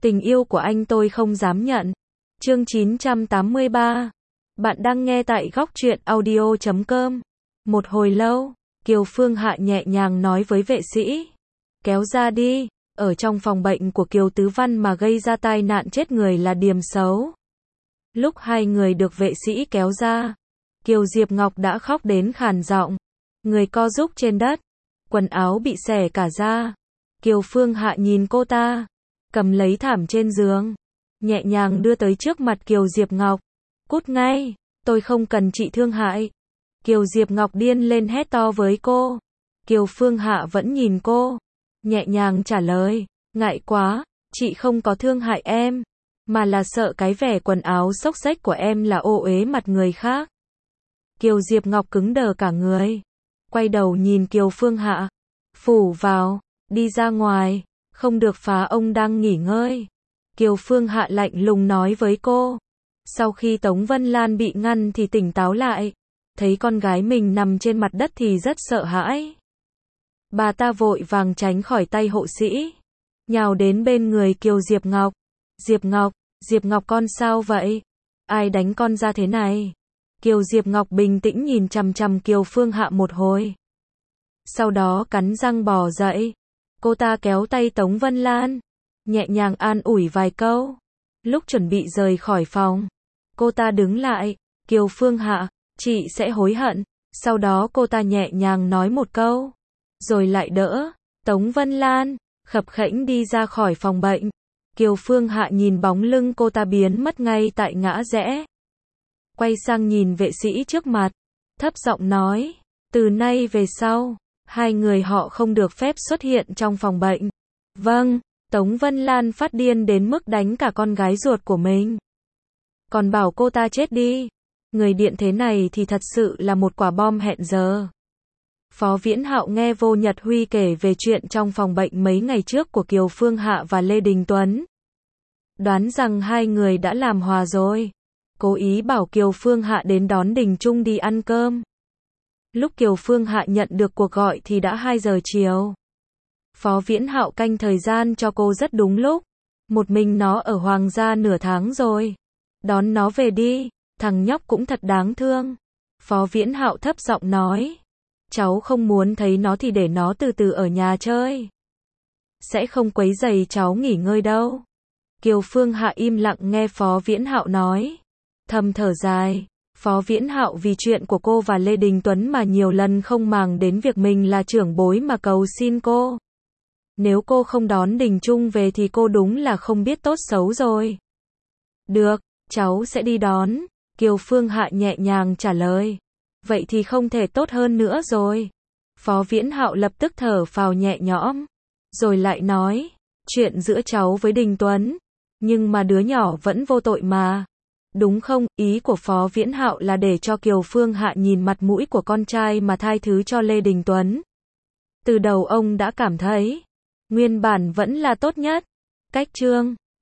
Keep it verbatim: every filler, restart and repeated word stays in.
Tình yêu của anh tôi không dám nhận. Chương chín trăm tám mươi ba. Bạn đang nghe tại góc truyện audio chấm com. Một hồi lâu, Kiều Phương Hạ nhẹ nhàng nói với vệ sĩ. Kéo ra đi, ở trong phòng bệnh của Kiều Tứ Văn mà gây ra tai nạn chết người là điềm xấu. Lúc hai người được vệ sĩ kéo ra, Kiều Diệp Ngọc đã khóc đến khàn giọng. Người co rúm trên đất, quần áo bị xẻ cả ra. Kiều Phương Hạ nhìn cô ta, cầm lấy thảm trên giường, nhẹ nhàng đưa tới trước mặt Kiều Diệp Ngọc. Cút ngay, tôi không cần chị thương hại. Kiều Diệp Ngọc điên lên hét to với cô. Kiều Phương Hạ vẫn nhìn cô, nhẹ nhàng trả lời, ngại quá, chị không có thương hại em, mà là sợ cái vẻ quần áo xốc xếch của em là ô uế mặt người khác. Kiều Diệp Ngọc cứng đờ cả người, quay đầu nhìn Kiều Phương Hạ, phủ vào, đi ra ngoài, không được phá ông đang nghỉ ngơi. Kiều Phương Hạ lạnh lùng nói với cô. Sau khi Tống Vân Lan bị ngăn thì tỉnh táo lại, thấy con gái mình nằm trên mặt đất thì rất sợ hãi. Bà ta vội vàng tránh khỏi tay hộ sĩ, nhào đến bên người Kiều Diệp Ngọc. Diệp Ngọc, Diệp Ngọc con sao vậy? Ai đánh con ra thế này? Kiều Diệp Ngọc bình tĩnh nhìn chằm chằm Kiều Phương Hạ một hồi. Sau đó cắn răng bò dậy. Cô ta kéo tay Tống Vân Lan, nhẹ nhàng an ủi vài câu. Lúc chuẩn bị rời khỏi phòng, cô ta đứng lại. Kiều Phương Hạ, chị sẽ hối hận. Sau đó cô ta nhẹ nhàng nói một câu, rồi lại đỡ Tống Vân Lan, khập khẽnh đi ra khỏi phòng bệnh. Kiều Phương Hạ nhìn bóng lưng cô ta biến mất ngay tại ngã rẽ. Quay sang nhìn vệ sĩ trước mặt, thấp giọng nói, từ nay về sau, hai người họ không được phép xuất hiện trong phòng bệnh. Vâng, Tống Vân Lan phát điên đến mức đánh cả con gái ruột của mình. Còn bảo cô ta chết đi. Người điện thế này thì thật sự là một quả bom hẹn giờ. Phó Viễn Hạo nghe Vô Nhật Huy kể về chuyện trong phòng bệnh mấy ngày trước của Kiều Phương Hạ và Lê Đình Tuấn. Đoán rằng hai người đã làm hòa rồi. Cố ý bảo Kiều Phương Hạ đến đón Đình Trung đi ăn cơm. Lúc Kiều Phương Hạ nhận được cuộc gọi thì đã hai giờ chiều. Phó Viễn Hạo canh thời gian cho cô rất đúng lúc. Một mình nó ở Hoàng gia nửa tháng rồi. Đón nó về đi, thằng nhóc cũng thật đáng thương. Phó Viễn Hạo thấp giọng nói. Cháu không muốn thấy nó thì để nó từ từ ở nhà chơi. Sẽ không quấy rầy cháu nghỉ ngơi đâu. Kiều Phương Hạ im lặng nghe Phó Viễn Hạo nói. Thầm thở dài. Phó Viễn Hạo vì chuyện của cô và Lê Đình Tuấn mà nhiều lần không màng đến việc mình là trưởng bối mà cầu xin cô. Nếu cô không đón Đình Trung về thì cô đúng là không biết tốt xấu rồi. Được, cháu sẽ đi đón. Kiều Phương Hạ nhẹ nhàng trả lời. Vậy thì không thể tốt hơn nữa rồi. Phó Viễn Hạo lập tức thở phào nhẹ nhõm. Rồi lại nói. Chuyện giữa cháu với Đình Tuấn. Nhưng mà đứa nhỏ vẫn vô tội mà. Đúng không? Ý của Phó Viễn Hạo là để cho Kiều Phương Hạ nhìn mặt mũi của con trai mà tha thứ cho Lê Đình Tuấn. Từ đầu ông đã cảm thấy. Nguyên bản vẫn là tốt nhất. Cách chương